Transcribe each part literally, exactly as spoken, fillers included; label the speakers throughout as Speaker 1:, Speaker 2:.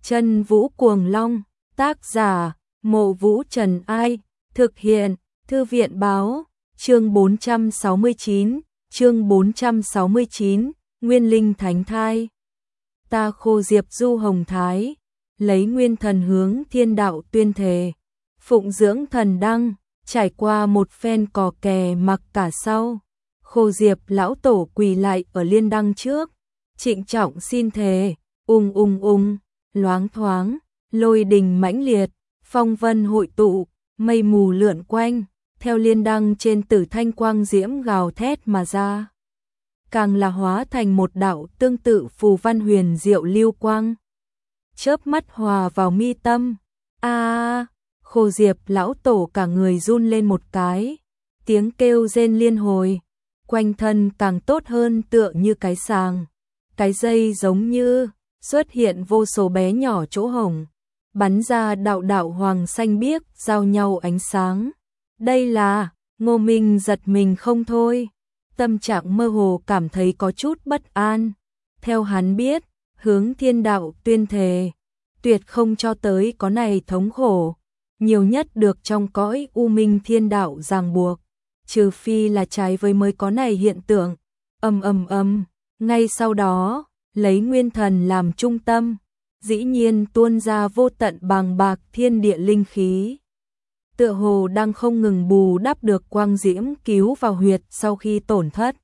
Speaker 1: Chân Vũ Cuồng Long, tác giả, Mộ Vũ Trần Ai, thực hiện, Thư viện Báo, chương bốn trăm sáu mươi chín, chương bốn trăm sáu mươi chín, Nguyên Linh Thánh Thai. Ta Khô Diệp Du Hồng Thái, lấy nguyên thần hướng thiên đạo tuyên thề, phụng dưỡng thần đăng, trải qua một phen cò kè mặc cả sau. Khô Diệp lão tổ quỳ lại ở liên đăng trước, trịnh trọng xin thề, ung ung ung, loáng thoáng, lôi đình mãnh liệt, phong vân hội tụ, mây mù lượn quanh, theo liên đăng trên tử thanh quang diễm gào thét mà ra. Càng là hóa thành một đạo tương tự phù văn huyền diệu lưu quang. Chớp mắt hòa vào mi tâm. A, à, Khô Diệp lão tổ cả người run lên một cái, tiếng kêu rên liên hồi, quanh thân càng tốt hơn tựa như cái sàng. Cái dây giống như xuất hiện vô số bé nhỏ chỗ hổng, bắn ra đạo đạo hoàng xanh biếc giao nhau ánh sáng. Đây là, Ngô Minh giật mình không thôi, tâm trạng mơ hồ cảm thấy có chút bất an. Theo hắn biết, hướng thiên đạo tuyên thề, tuyệt không cho tới có này thống khổ, nhiều nhất được trong cõi u minh thiên đạo ràng buộc, trừ phi là trái với mới có này hiện tượng. Ầm ầm ầm, ngay sau đó, lấy nguyên thần làm trung tâm, dĩ nhiên tuôn ra vô tận bàng bạc thiên địa linh khí. Tựa hồ đang không ngừng bù đắp được quang diễm cứu vào huyệt sau khi tổn thất.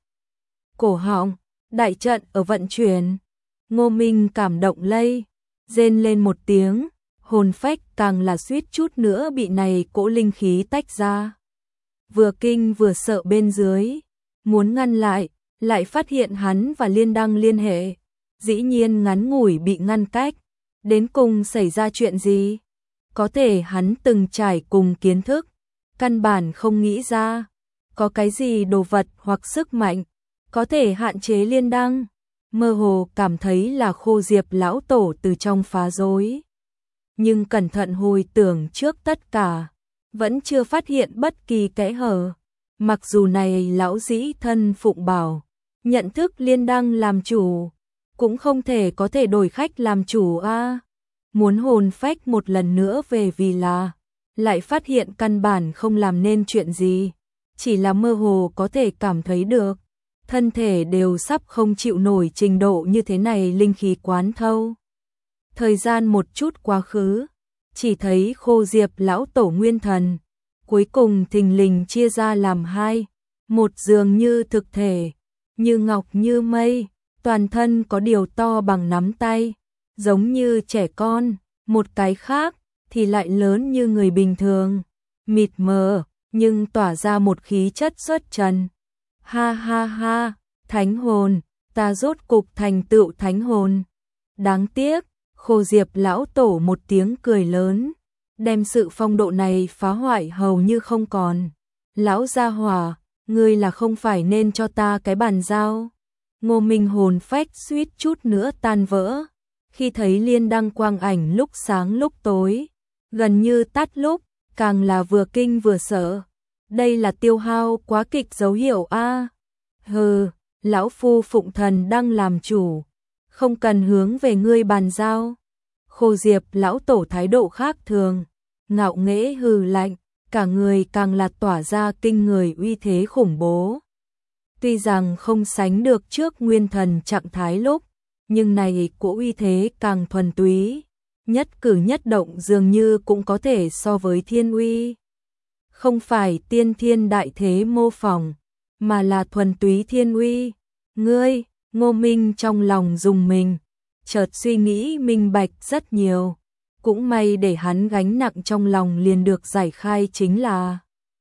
Speaker 1: Cổ họng, đại trận ở vận chuyển, Ngô Minh cảm động lây, rên lên một tiếng, hồn phách càng là suýt chút nữa bị này cỗ linh khí tách ra. Vừa kinh vừa sợ bên dưới, muốn ngăn lại, lại phát hiện hắn và liên đăng liên hệ, dĩ nhiên ngắn ngủi bị ngăn cách. Đến cùng xảy ra chuyện gì? Có thể hắn từng trải cùng kiến thức, căn bản không nghĩ ra, có cái gì đồ vật hoặc sức mạnh, có thể hạn chế liên đăng, mơ hồ cảm thấy là Khô Diệp lão tổ từ trong phá rối. Nhưng cẩn thận hồi tưởng trước tất cả, vẫn chưa phát hiện bất kỳ kẽ hở, mặc dù này lão dĩ thân phụng bảo, nhận thức liên đăng làm chủ, cũng không thể có thể đổi khách làm chủ a. À. Muốn hồn phách một lần nữa về vì là, lại phát hiện căn bản không làm nên chuyện gì, chỉ là mơ hồ có thể cảm thấy được, thân thể đều sắp không chịu nổi trình độ như thế này linh khí quán thâu. Thời gian một chút quá khứ, chỉ thấy Khô Diệp lão tổ nguyên thần, cuối cùng thình lình chia ra làm hai, một dường như thực thể, như ngọc như mây, toàn thân có điều to bằng nắm tay, giống như trẻ con, một cái khác thì lại lớn như người bình thường, mịt mờ, nhưng tỏa ra một khí chất xuất trần. Ha ha ha, thánh hồn, ta rốt cục thành tựu thánh hồn. Đáng tiếc, Khô Diệp lão tổ một tiếng cười lớn, đem sự phong độ này phá hoại hầu như không còn. Lão gia hỏa, ngươi là không phải nên cho ta cái bàn giao. Ngô Minh hồn phách suýt chút nữa tan vỡ, khi thấy liên đăng quang ảnh lúc sáng lúc tối, gần như tắt lúc, càng là vừa kinh vừa sợ. Đây là tiêu hao quá kịch dấu hiệu a. À. Hừ, lão phu phụng thần đang làm chủ, không cần hướng về ngươi bàn giao. Khô Diệp lão tổ thái độ khác thường, ngạo nghễ hừ lạnh, cả người càng là tỏa ra kinh người uy thế khủng bố. Tuy rằng không sánh được trước nguyên thần trạng thái lúc, nhưng này của uy thế càng thuần túy, nhất cử nhất động dường như cũng có thể so với thiên uy. Không phải tiên thiên đại thế mô phỏng, mà là thuần túy thiên uy. Ngươi, Ngô Minh trong lòng rùng mình, chợt suy nghĩ minh bạch rất nhiều, cũng may để hắn gánh nặng trong lòng liền được giải khai chính là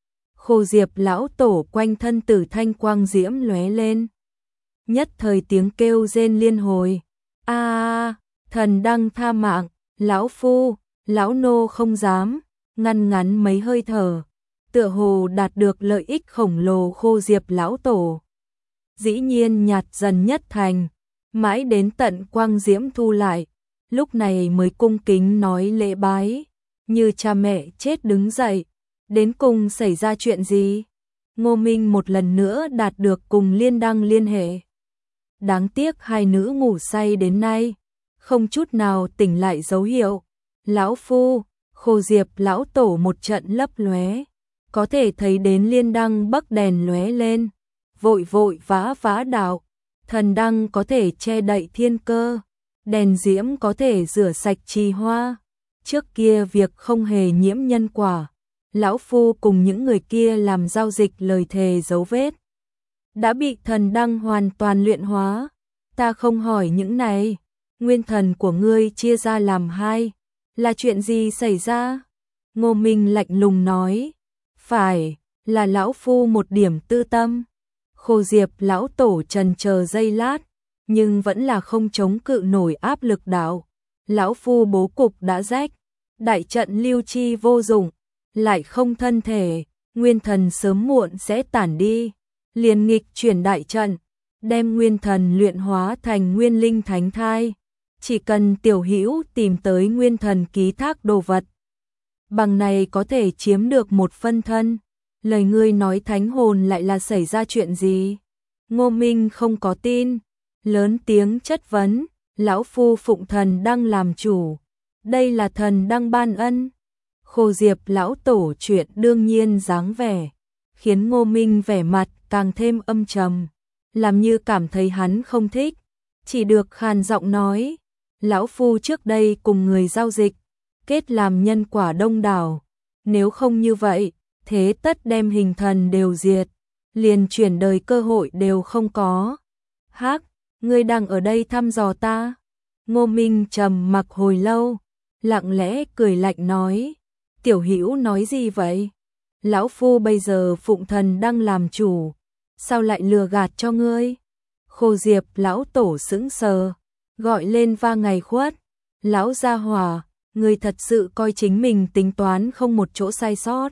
Speaker 1: Khô Diệp lão tổ quanh thân tử thanh quang diễm lóe lên. Nhất thời tiếng kêu rên liên hồi. A, à, thần đăng tha mạng, lão phu, lão nô không dám, ngăn ngắn mấy hơi thở, tựa hồ đạt được lợi ích khổng lồ. Khô Diệp lão tổ dĩ nhiên nhạt dần nhất thành, mãi đến tận quang diễm thu lại, lúc này mới cung kính nói lễ bái, như cha mẹ chết đứng dậy. Đến cùng xảy ra chuyện gì? Ngô Minh một lần nữa đạt được cùng liên đăng liên hệ. Đáng tiếc hai nữ ngủ say đến nay, không chút nào tỉnh lại dấu hiệu. Lão phu, Khô Diệp lão tổ một trận lấp lóe, có thể thấy đến liên đăng bắc đèn lóe lên, vội vội vã vã đạo, thần đăng có thể che đậy thiên cơ, đèn diễm có thể rửa sạch trì hoa. Trước kia việc không hề nhiễm nhân quả, lão phu cùng những người kia làm giao dịch lời thề dấu vết, đã bị thần đăng hoàn toàn luyện hóa. Ta không hỏi những này, nguyên thần của ngươi chia ra làm hai, là chuyện gì xảy ra? Ngô Minh lạnh lùng nói, phải, là lão phu một điểm tư tâm. Khô Diệp lão tổ trần chờ giây lát, nhưng vẫn là không chống cự nổi áp lực đạo. Lão phu bố cục đã rách, đại trận lưu chi vô dụng, lại không thân thể, nguyên thần sớm muộn sẽ tản đi. Liền nghịch chuyển đại trận, đem nguyên thần luyện hóa thành nguyên linh thánh thai. Chỉ cần tiểu hữu tìm tới nguyên thần ký thác đồ vật, bằng này có thể chiếm được một phân thân. Lời ngươi nói thánh hồn lại là xảy ra chuyện gì? Ngô Minh không có tin, lớn tiếng chất vấn, lão phu phụng thần đăng làm chủ, đây là thần đăng ban ân. Khô Diệp lão tổ chuyện đương nhiên dáng vẻ, khiến Ngô Minh vẻ mặt càng thêm âm trầm, làm như cảm thấy hắn không thích, chỉ được khàn giọng nói, lão phu trước đây cùng người giao dịch, kết làm nhân quả đông đảo, nếu không như vậy, thế tất đem hình thần đều diệt, liền chuyển đời cơ hội đều không có. Hắc, ngươi đang ở đây thăm dò ta? Ngô Minh trầm mặc hồi lâu, lặng lẽ cười lạnh nói, tiểu hữu nói gì vậy? Lão phu bây giờ phụng thần đang làm chủ, sao lại lừa gạt cho ngươi? Khô Diệp lão tổ sững sờ, gọi lên va ngày khuất, lão gia hỏa, ngươi thật sự coi chính mình tính toán không một chỗ sai sót.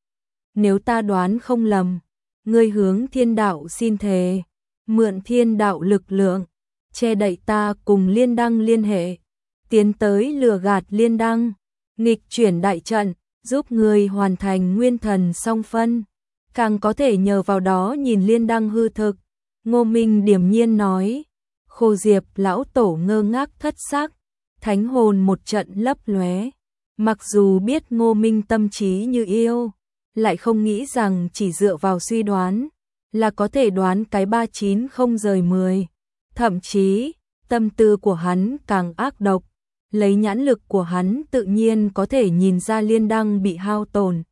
Speaker 1: Nếu ta đoán không lầm, ngươi hướng thiên đạo xin thề, mượn thiên đạo lực lượng, che đậy ta cùng liên đăng liên hệ, tiến tới lừa gạt liên đăng, nghịch chuyển đại trận, giúp ngươi hoàn thành nguyên thần song phân, càng có thể nhờ vào đó nhìn liên đăng hư thực. Ngô Minh điềm nhiên nói. Khô Diệp lão tổ ngơ ngác thất sắc, thánh hồn một trận lấp lóe, mặc dù biết Ngô Minh tâm trí như yêu, lại không nghĩ rằng chỉ dựa vào suy đoán là có thể đoán cái ba chín không rời mười. Thậm chí, tâm tư của hắn càng ác độc, lấy nhãn lực của hắn tự nhiên có thể nhìn ra liên đăng bị hao tổn.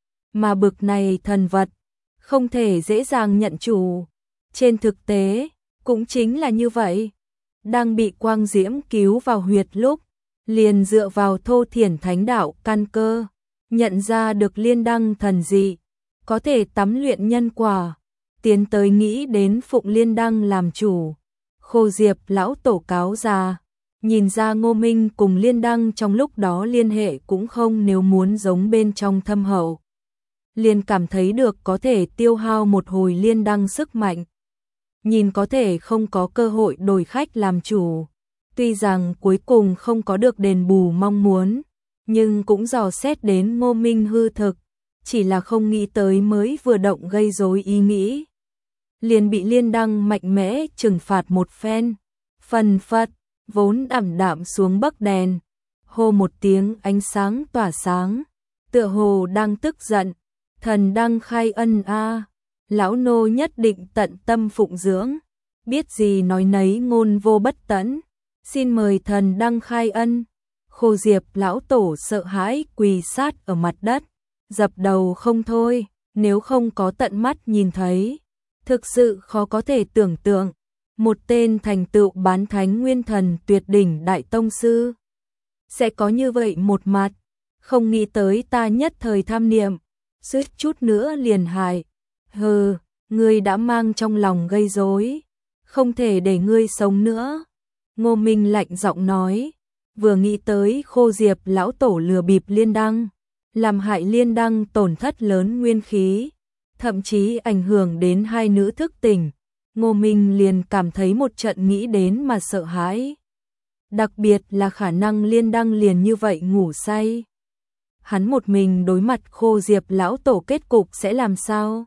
Speaker 1: Mà bực này thần vật, không thể dễ dàng nhận chủ. Trên thực tế, cũng chính là như vậy. Đang bị quang diễm cứu vào huyệt lúc, liền dựa vào thô thiển thánh đạo căn cơ, nhận ra được liên đăng thần dị, có thể tắm luyện nhân quả, tiến tới nghĩ đến phụng liên đăng làm chủ. Khô Diệp lão tổ cáo già, nhìn ra Ngô Minh cùng liên đăng trong lúc đó liên hệ cũng không nếu muốn giống bên trong thâm hậu. Liền cảm thấy được có thể tiêu hao một hồi liên đăng sức mạnh. Nhìn có thể không có cơ hội đổi khách làm chủ. Tuy rằng cuối cùng không có được đền bù mong muốn, nhưng cũng dò xét đến Ngô Minh hư thực, chỉ là không nghĩ tới mới vừa động gây rối ý nghĩ. Liền bị liên đăng mạnh mẽ trừng phạt một phen, phần phật, vốn ảm đạm xuống bắc đèn, hô một tiếng ánh sáng tỏa sáng, tựa hồ đang tức giận, thần đăng khai ân a, lão nô nhất định tận tâm phụng dưỡng, biết gì nói nấy ngôn vô bất tẫn, xin mời thần đăng khai ân. Khô Diệp lão tổ sợ hãi quỳ sát ở mặt đất, dập đầu không thôi, nếu không có tận mắt nhìn thấy, thực sự khó có thể tưởng tượng, một tên thành tựu bán thánh nguyên thần tuyệt đỉnh đại tông sư sẽ có như vậy một mặt, không nghĩ tới ta nhất thời tham niệm, suýt chút nữa liền hại. Hừ, ngươi đã mang trong lòng gây rối, không thể để ngươi sống nữa. Ngô Minh lạnh giọng nói, vừa nghĩ tới Khô Diệp lão tổ lừa bịp liên đăng, làm hại liên đăng tổn thất lớn nguyên khí, thậm chí ảnh hưởng đến hai nữ thức tỉnh, Ngô Minh liền cảm thấy một trận nghĩ đến mà sợ hãi. Đặc biệt là khả năng liên đăng liền như vậy ngủ say. Hắn một mình đối mặt Khô Diệp lão tổ kết cục sẽ làm sao?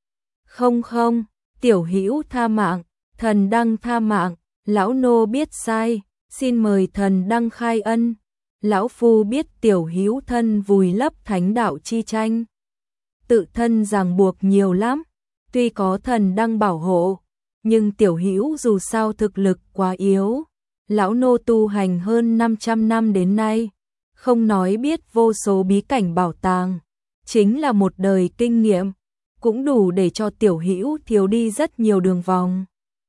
Speaker 1: Không không, tiểu hữu tha mạng, thần đăng tha mạng, lão nô biết sai, xin mời thần đăng khai ân. Lão phu biết tiểu hữu thân vùi lấp thánh đạo chi tranh, tự thân ràng buộc nhiều lắm, tuy có thần đăng bảo hộ, nhưng tiểu hữu dù sao thực lực quá yếu. Lão nô tu hành hơn năm trăm năm đến nay, không nói biết vô số bí cảnh bảo tàng, chính là một đời kinh nghiệm, cũng đủ để cho tiểu hữu thiếu đi rất nhiều đường vòng.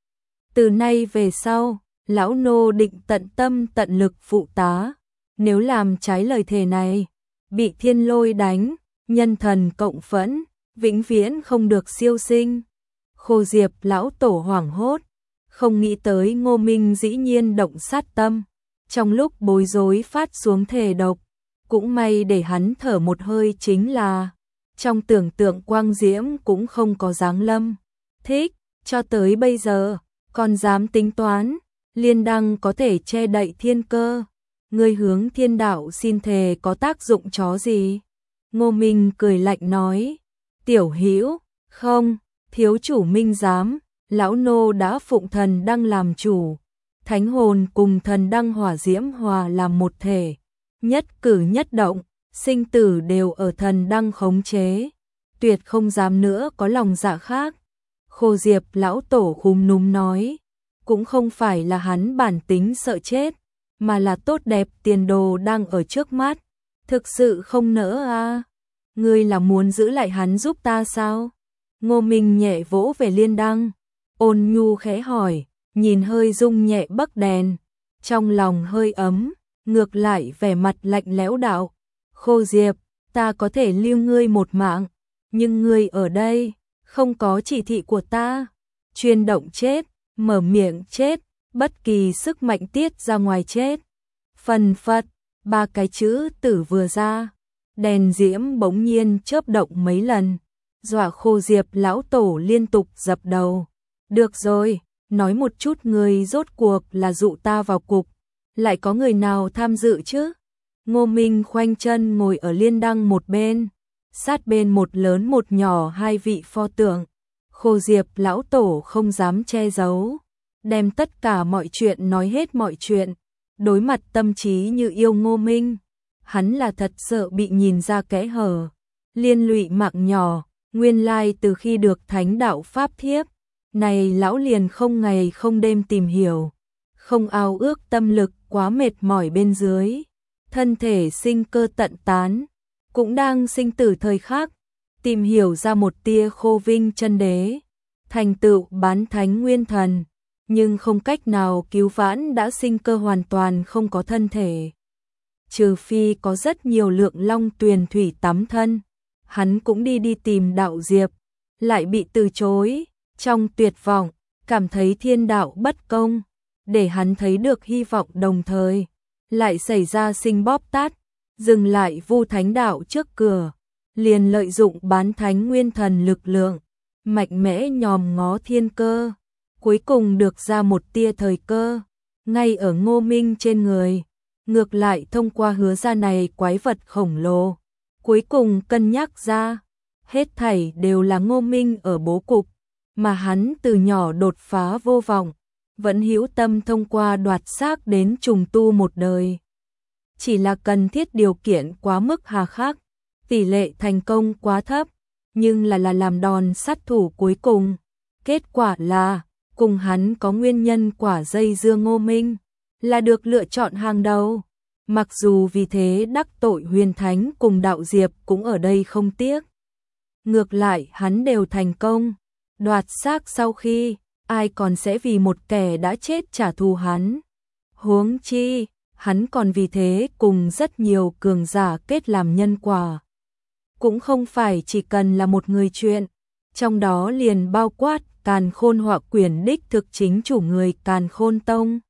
Speaker 1: Từ nay về sau, lão nô định tận tâm tận lực phụ tá, nếu làm trái lời thề này, bị thiên lôi đánh, nhân thần cộng phẫn, vĩnh viễn không được siêu sinh. Khô Diệp lão tổ hoảng hốt, không nghĩ tới Ngô Minh dĩ nhiên động sát tâm, trong lúc bối rối phát xuống thề độc, cũng may để hắn thở một hơi chính là, trong tưởng tượng quang diễm cũng không có giáng lâm. Thích, cho tới bây giờ, còn dám tính toán, liên đăng có thể che đậy thiên cơ, ngươi hướng thiên đạo xin thề có tác dụng chó gì? Ngô Minh cười lạnh nói, tiểu hữu, không, thiếu chủ minh giám, lão nô đã phụng thần đăng làm chủ, thánh hồn cùng thần đăng hỏa diễm hòa làm một thể, nhất cử nhất động, sinh tử đều ở thần đăng khống chế, tuyệt không dám nữa có lòng dạ khác. Khô Diệp lão tổ khúm núm nói, cũng không phải là hắn bản tính sợ chết, mà là tốt đẹp tiền đồ đang ở trước mắt, thực sự không nỡ à. Ngươi là muốn giữ lại hắn giúp ta sao? Ngô Minh nhẹ vỗ về liên đăng, ôn nhu khẽ hỏi, nhìn hơi rung nhẹ bắc đèn, trong lòng hơi ấm, ngược lại vẻ mặt lạnh lẽo đạo, Khô Diệp, ta có thể lưu ngươi một mạng, nhưng ngươi ở đây, không có chỉ thị của ta, chuyên động chết, mở miệng chết, bất kỳ sức mạnh tiết ra ngoài chết. Phần phật, ba cái chữ tử vừa ra, đèn diễm bỗng nhiên chớp động mấy lần, dọa Khô Diệp lão tổ liên tục dập đầu. Được rồi, nói một chút người rốt cuộc là dụ ta vào cục, lại có người nào tham dự chứ? Ngô Minh khoanh chân ngồi ở liên đăng một bên, sát bên một lớn một nhỏ hai vị pho tượng. Khô Diệp lão tổ không dám che giấu, đem tất cả mọi chuyện nói hết mọi chuyện, đối mặt tâm trí như yêu Ngô Minh, hắn là thật sợ bị nhìn ra kẽ hở, liên lụy mạng nhỏ, nguyên lai từ khi được thánh đạo pháp thiếp, này lão liền không ngày không đêm tìm hiểu, không ao ước tâm lực quá mệt mỏi bên dưới, thân thể sinh cơ tận tán, cũng đang sinh tử thời khắc, tìm hiểu ra một tia khô vinh chân đế, thành tựu bán thánh nguyên thần, nhưng không cách nào cứu vãn đã sinh cơ hoàn toàn không có thân thể. Trừ phi có rất nhiều lượng long tuyền thủy tắm thân, hắn cũng đi đi tìm đạo diệp, lại bị từ chối, trong tuyệt vọng, cảm thấy thiên đạo bất công, để hắn thấy được hy vọng đồng thời, lại xảy ra sinh bóp tát, dừng lại vu thánh đạo trước cửa, liền lợi dụng bán thánh nguyên thần lực lượng, mạnh mẽ nhòm ngó thiên cơ, cuối cùng được ra một tia thời cơ, ngay ở Ngô Minh trên người, ngược lại thông qua hứa ra này quái vật khổng lồ, cuối cùng cân nhắc ra, hết thảy đều là Ngô Minh ở bố cục, mà hắn từ nhỏ đột phá vô vọng, vẫn hữu tâm thông qua đoạt xác đến trùng tu một đời. Chỉ là cần thiết điều kiện quá mức hà khắc, tỷ lệ thành công quá thấp, nhưng là là làm đòn sát thủ cuối cùng. Kết quả là, cùng hắn có nguyên nhân quả dây dưa Ngô Minh, là được lựa chọn hàng đầu. Mặc dù vì thế đắc tội huyền thánh cùng đạo diệp cũng ở đây không tiếc. Ngược lại hắn đều thành công, đoạt xác sau khi, ai còn sẽ vì một kẻ đã chết trả thù hắn. Huống chi, hắn còn vì thế cùng rất nhiều cường giả kết làm nhân quả. Cũng không phải chỉ cần là một người chuyện, trong đó liền bao quát Càn Khôn Họa Quyển đích thực chính chủ người Càn Khôn Tông.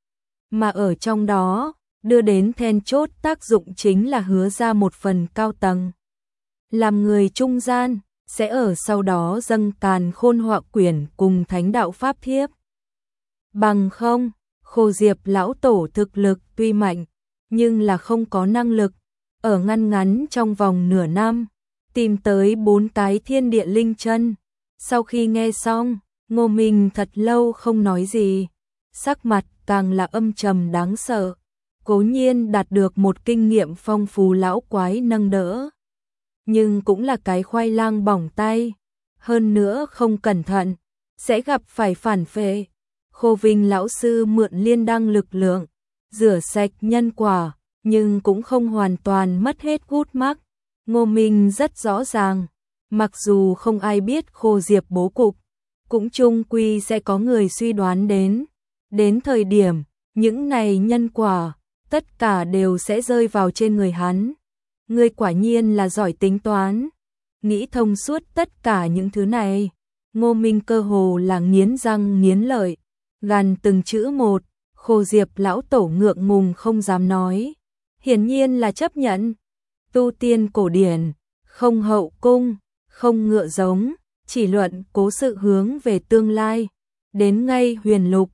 Speaker 1: Mà ở trong đó, đưa đến then chốt tác dụng chính là hứa ra một phần cao tầng. Làm người trung gian, sẽ ở sau đó dâng Càn Khôn Họa Quyển cùng thánh đạo pháp thiếp. Bằng không, Khô Diệp lão tổ thực lực tuy mạnh, nhưng là không có năng lực, ở ngăn ngắn trong vòng nửa năm, tìm tới bốn cái thiên địa linh chân. Sau khi nghe xong, Ngô Minh thật lâu không nói gì, sắc mặt càng là âm trầm đáng sợ. Cố nhiên đạt được một kinh nghiệm phong phú lão quái nâng đỡ, nhưng cũng là cái khoai lang bỏng tay, hơn nữa không cẩn thận sẽ gặp phải phản phệ. Khô Vinh lão sư mượn liên đăng lực lượng rửa sạch nhân quả, nhưng cũng không hoàn toàn mất hết gút mắc. Ngô Minh rất rõ ràng, mặc dù không ai biết Khô Diệp bố cục, cũng chung quy sẽ có người suy đoán đến. Đến thời điểm, những này nhân quả, tất cả đều sẽ rơi vào trên người hắn. Ngươi quả nhiên là giỏi tính toán, nghĩ thông suốt tất cả những thứ này. Ngô Minh cơ hồ là nghiến răng nghiến lợi, gằn từng chữ một. Khô Diệp lão tổ ngượng ngùng không dám nói, hiển nhiên là chấp nhận. Tu tiên cổ điển, không hậu cung, không ngựa giống, chỉ luận cố sự hướng về tương lai. Đến ngay huyền lục,